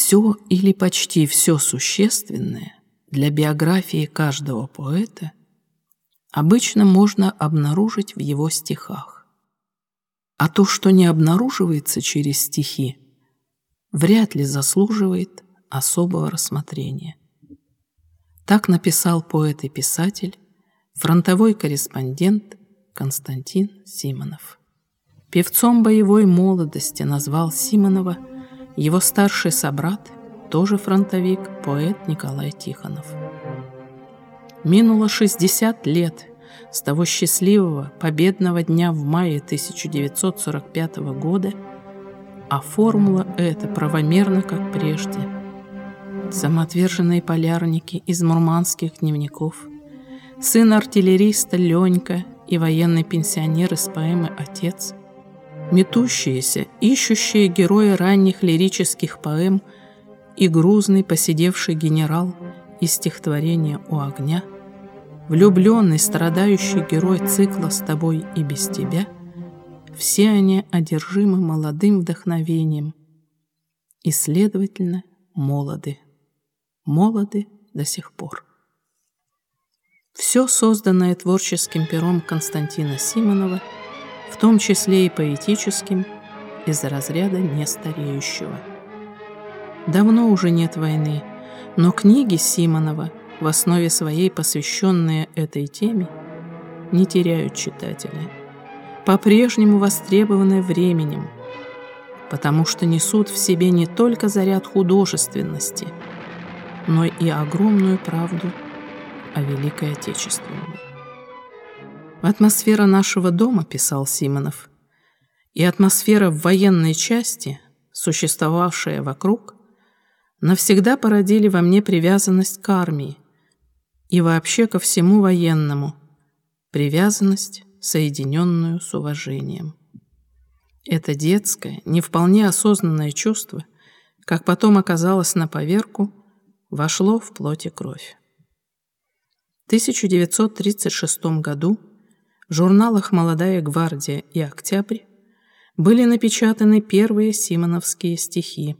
Все или почти все существенное для биографии каждого поэта обычно можно обнаружить в его стихах. А то, что не обнаруживается через стихи, вряд ли заслуживает особого рассмотрения. Так написал поэт и писатель, фронтовой корреспондент Константин Симонов. Певцом боевой молодости назвал Симонова его старший собрат, тоже фронтовик, поэт Николай Тихонов. Минуло 60 лет с того счастливого победного дня в мае 1945 года, а формула эта правомерна, как прежде. Самоотверженные полярники из мурманских дневников, сын артиллериста Ленька и военный пенсионер из поэмы «Отец», метущиеся, ищущие героя ранних лирических поэм и грузный поседевший генерал из стихотворения «У огня», влюбленный, страдающий герой цикла «С тобой и без тебя», все они одержимы молодым вдохновением и, следовательно, молоды до сих пор. Все созданное творческим пером Константина Симонова, в том числе и поэтическим, из разряда нестареющего. Давно уже нет войны, но книги Симонова, в основе своей посвященные этой теме, не теряют читателя, по-прежнему востребованы временем, потому что несут в себе не только заряд художественности, но и огромную правду о Великой Отечественной. «Атмосфера нашего дома», — писал Симонов, «и атмосфера в военной части, существовавшая вокруг, навсегда породили во мне привязанность к армии и вообще ко всему военному, привязанность, соединенную с уважением. Это детское, не вполне осознанное чувство, как потом оказалось на поверку, вошло в плоть и кровь». В 1936 году в журналах «Молодая гвардия» и «Октябрь» были напечатаны первые симоновские стихи.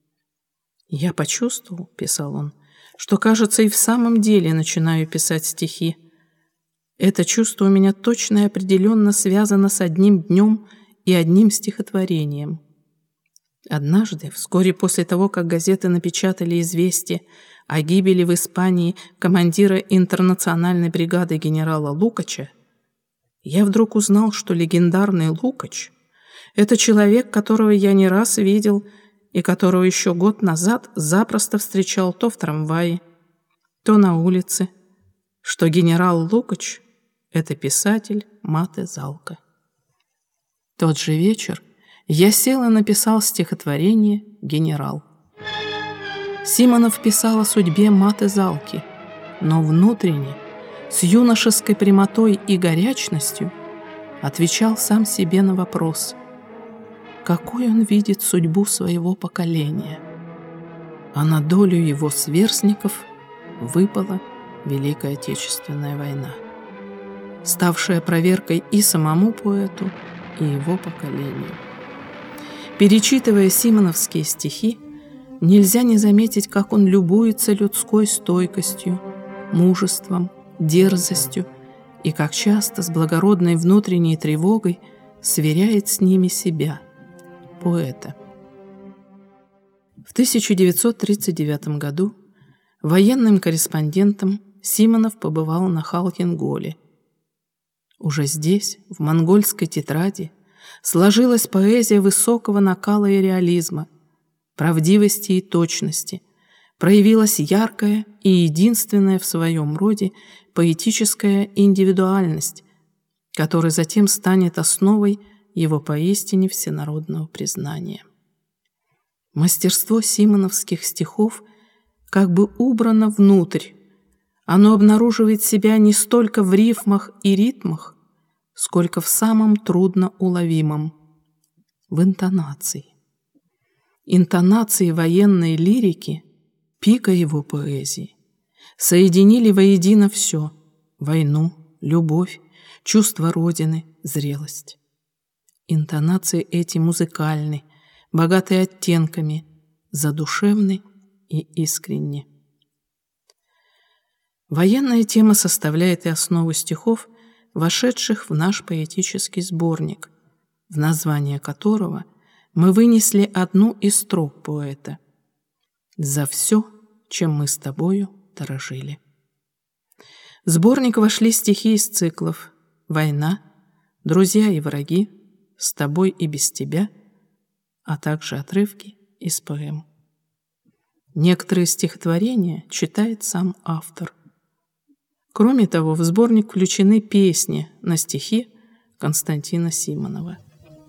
«Я почувствовал, — писал он, — что, кажется, и в самом деле начинаю писать стихи. Это чувство у меня точно и определенно связано с одним днем и одним стихотворением. Однажды, вскоре после того, как газеты напечатали известие о гибели в Испании командира интернациональной бригады генерала Лукача, я вдруг узнал, что легендарный Лукач — это человек, которого я не раз видел и которого еще год назад запросто встречал то в трамвае, то на улице, что генерал Лукач — это писатель Мате Залка. Тот же вечер я сел и написал стихотворение «Генерал». Симонов писал о судьбе Мате Залки, но внутренне, с юношеской прямотой и горячностью, отвечал сам себе на вопрос, какой он видит судьбу своего поколения. А на долю его сверстников выпала Великая Отечественная война, ставшая проверкой и самому поэту, и его поколению. Перечитывая симоновские стихи, нельзя не заметить, как он любуется людской стойкостью, мужеством, дерзостью и как часто с благородной внутренней тревогой сверяет с ними себя, поэта. В 1939 году военным корреспондентом Симонов побывал на Халхин-Голе. Уже здесь, в монгольской тетради, сложилась поэзия высокого накала и реализма, правдивости и точности, проявилась яркая и единственная в своем роде поэтическая индивидуальность, которая затем станет основой его поистине всенародного признания. Мастерство симоновских стихов как бы убрано внутрь, оно обнаруживает себя не столько в рифмах и ритмах, сколько в самом трудноуловимом – в интонации. Интонации военной лирики, пика его поэзии, соединили воедино все – войну, любовь, чувство родины, зрелость. Интонации эти музыкальны, богатые оттенками, задушевны и искренни. Военная тема составляет и основу стихов, вошедших в наш поэтический сборник, в название которого мы вынесли одну из строк поэта: «За все, чем мы с тобою дорожили». В сборник вошли стихи из циклов «Война», «Друзья и враги», «С тобой и без тебя», а также отрывки из поэм. Некоторые стихотворения читает сам автор. Кроме того, в сборник включены песни на стихи Константина Симонова.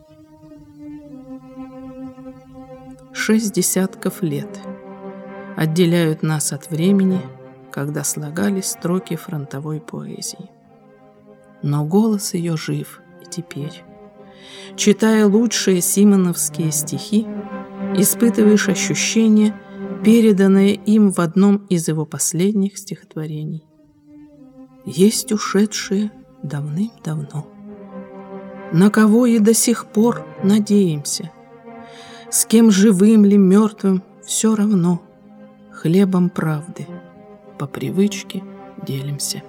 6 десятков лет отделяют нас от времени, когда слагались строки фронтовой поэзии. Но голос ее жив и теперь. Читая лучшие симоновские стихи, испытываешь ощущение, переданное им в одном из его последних стихотворений. Есть ушедшие давным-давно, на кого и до сих пор надеемся, с кем живым ли мертвым все равно, хлебом правды по привычке делимся.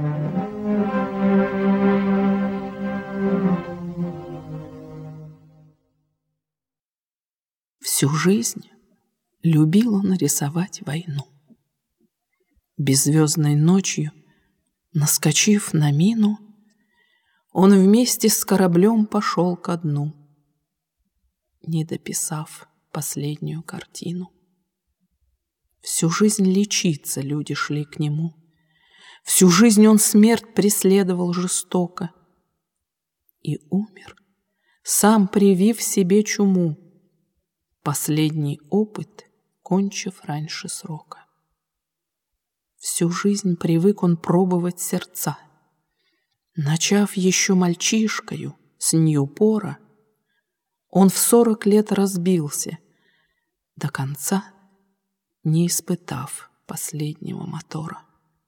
Всю жизнь любил он рисовать войну. Беззвездной ночью, наскочив на мину, он вместе с кораблем пошел ко дну, не дописав последнюю картину. Всю жизнь лечиться люди шли к нему, всю жизнь он смерть преследовал жестоко и умер, сам привив себе чуму, последний опыт кончив раньше срока. Всю жизнь привык он пробовать сердца. Начав еще мальчишкою с Ньюпора, он в 40 лет разбился, до конца не испытав последнего мотора.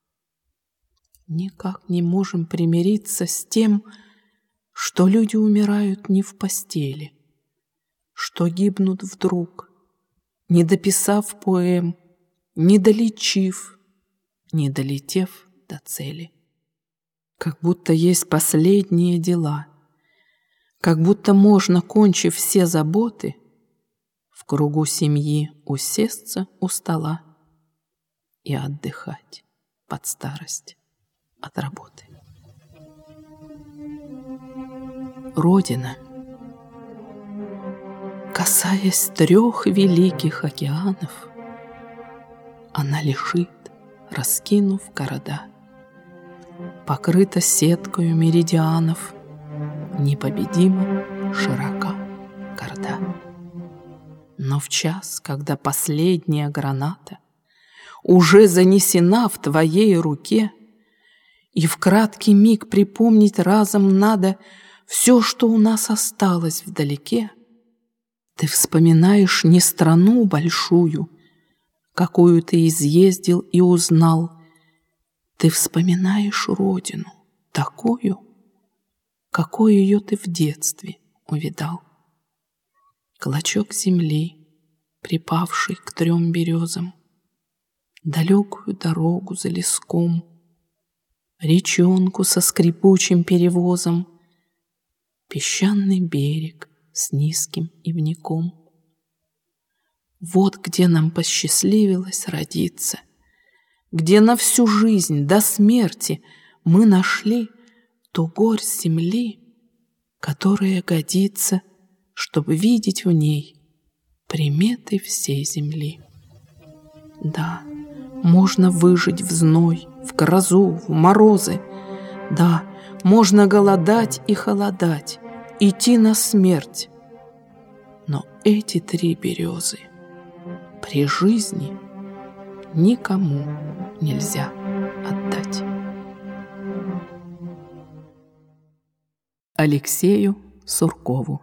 Никак не можем примириться с тем, что люди умирают не в постели, что гибнут вдруг, не дописав поэм, не долечив, не долетев до цели. Как будто есть последние дела, как будто можно, кончив все заботы, в кругу семьи усесться у стола и отдыхать под старость от работы. Родина, касаясь 3 великих океанов, она лежит, раскинув города, покрыта сеткою меридианов, непобедимо широка, горда. Но в час, когда последняя граната уже занесена в твоей руке, и в краткий миг припомнить разом надо все, что у нас осталось вдалеке, ты вспоминаешь не страну большую, какую ты изъездил и узнал, ты вспоминаешь родину, такую, какой ее ты в детстве увидал. Клочок земли, припавший к 3 березам, далекую дорогу за леском, речонку со скрипучим перевозом, песчаный берег с низким ивняком. Вот где нам посчастливилось родиться, где на всю жизнь до смерти мы нашли ту горсть земли, которая годится, чтобы видеть в ней приметы всей земли. Да, можно выжить в зной, в грозу, в морозы. Да, можно голодать и холодать, идти на смерть. Но эти 3 березы при жизни никому нельзя отдать. Алексею Суркову.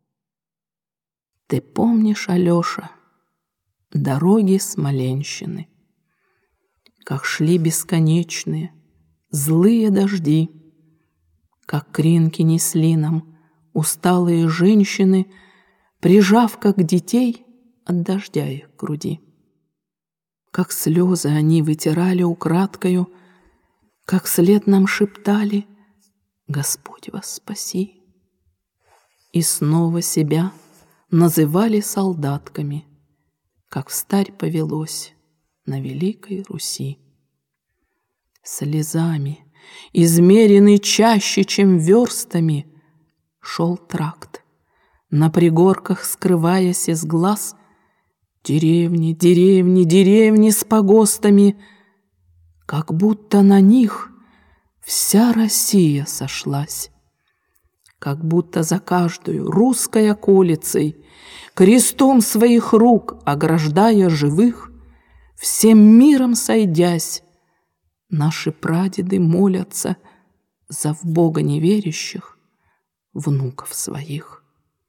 Ты помнишь, Алеша, дороги Смоленщины, как шли бесконечные, злые дожди, как кринки несли нам усталые женщины, прижав, как детей, от дождя их груди. Как слезы они вытирали украдкою, как вслед нам шептали: «Господь вас спаси!» И снова себя называли солдатками, как встарь повелось на Великой Руси. Слезами, измеренный чаще, чем верстами, шел тракт, на пригорках скрываясь из глаз. Деревни, деревни, деревни с погостами, как будто на них вся Россия сошлась, как будто за каждую русской околицей, крестом своих рук ограждая живых, всем миром сойдясь, наши прадеды молятся за в Бога неверящих внуков своих.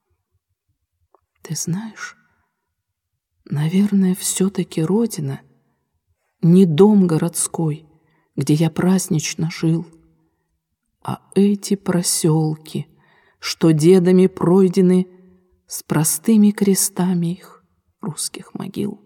Ты знаешь, наверное, все-таки Родина не дом городской, где я празднично жил, а эти проселки, что дедами пройдены с простыми крестами их русских могил.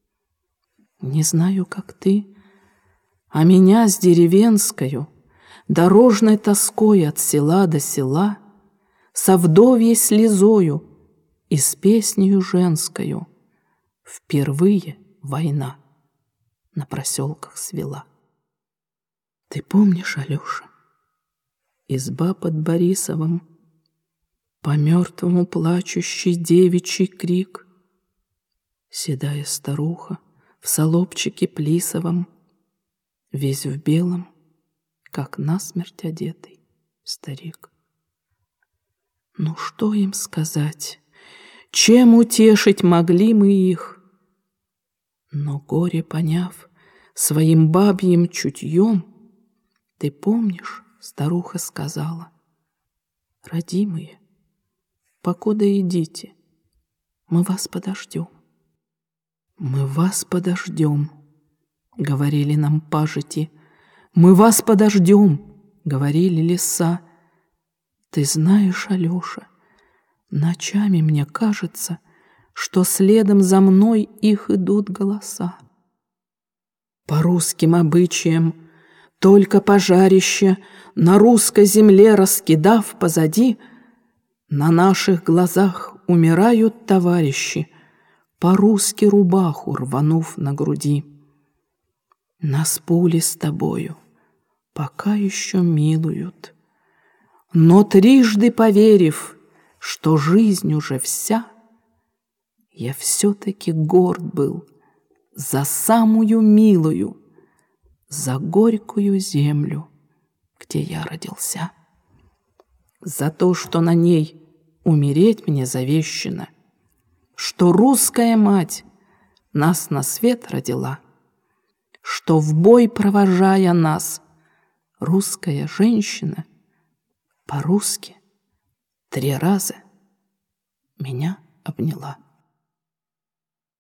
Не знаю, как ты, а меня с деревенскою, дорожной тоской от села до села, со вдовьей слезою и с песнею женскою впервые война на проселках свела. Ты помнишь, Алеша, изба под Борисовым, по мертвому плачущий девичий крик, седая старуха в салопчике плисовом, весь в белом, как насмерть одетый старик. Ну что им сказать, чем утешить могли мы их? Но горе поняв своим бабьим чутьем, ты помнишь, старуха сказала: родимые, покуда идите, мы вас подождем. Мы вас подождем, говорили нам пажити, мы вас подождем, говорили леса. Ты знаешь, Алеша, ночами мне кажется, что следом за мной их идут голоса. По русским обычаям, только пожарище на русской земле раскидав позади, на наших глазах умирают товарищи, по-русски рубаху рванув на груди. Нас пули с тобою пока еще милуют, но трижды поверив, что жизнь уже вся, я все-таки горд был за самую милую, за горькую землю, где я родился, за то, что на ней умереть мне завещено, что русская мать нас на свет родила, что в бой провожая нас, русская женщина по-русски 3 раза меня обняла.